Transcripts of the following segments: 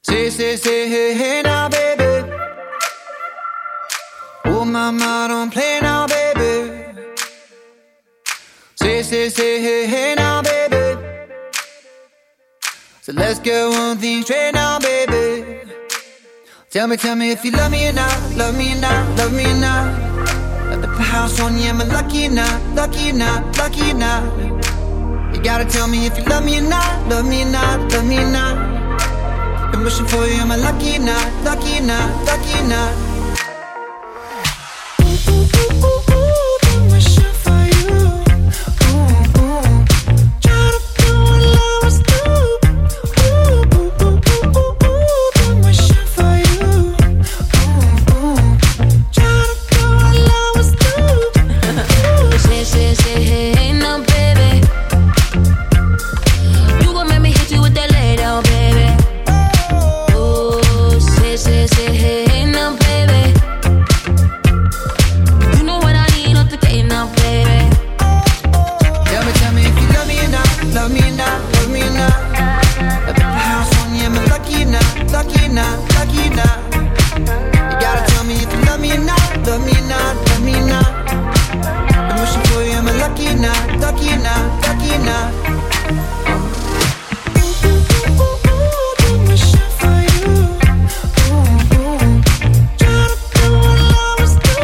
Say, hey, hey now, baby. Oh, mama, don't play now, baby. Say, hey, hey now, baby. So let's get one thing straight now, baby. Tell me if you love me or not, love me or not, love me or not. At the house on you, am I lucky or not, lucky or not, lucky or not? You gotta tell me if you love me or not, love me or not, love me or not. Been wishing for you, am I lucky or not, lucky or not, lucky or not? Been wishing for you. Try to do what lovers do. Been wishing for you. Try to do what lovers do. Say, hey, now, baby. You gon' make me hit you with that lay down, baby. Say, hey, now, baby. You know what I need, not the game now, baby. Tell me if you love me or not, love me or not, love me or not. At the house on you, am I lucky or not, lucky or not, lucky or not? You gotta tell me if you love me or not, love me or not, love me or not. I'm wishing for you, am I lucky or not, lucky or not, lucky or not? Been wishing for you. Try to do what lovers do.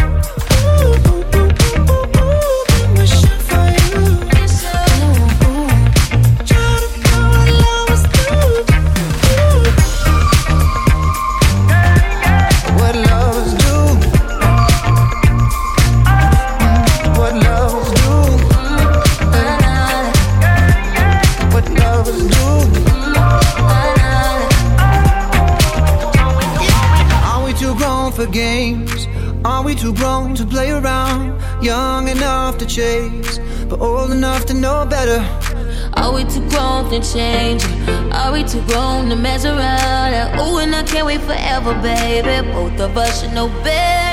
Been wishing for you. Try to do what lovers do. What lovers do. What lovers do. What lovers do. Are we too grown for games? Are we too grown to play around? Young enough to chase, but old enough to know better. Are we too grown to change? Are we too grown to mess around? Oh, and I can't wait forever, baby. Both of us should know better.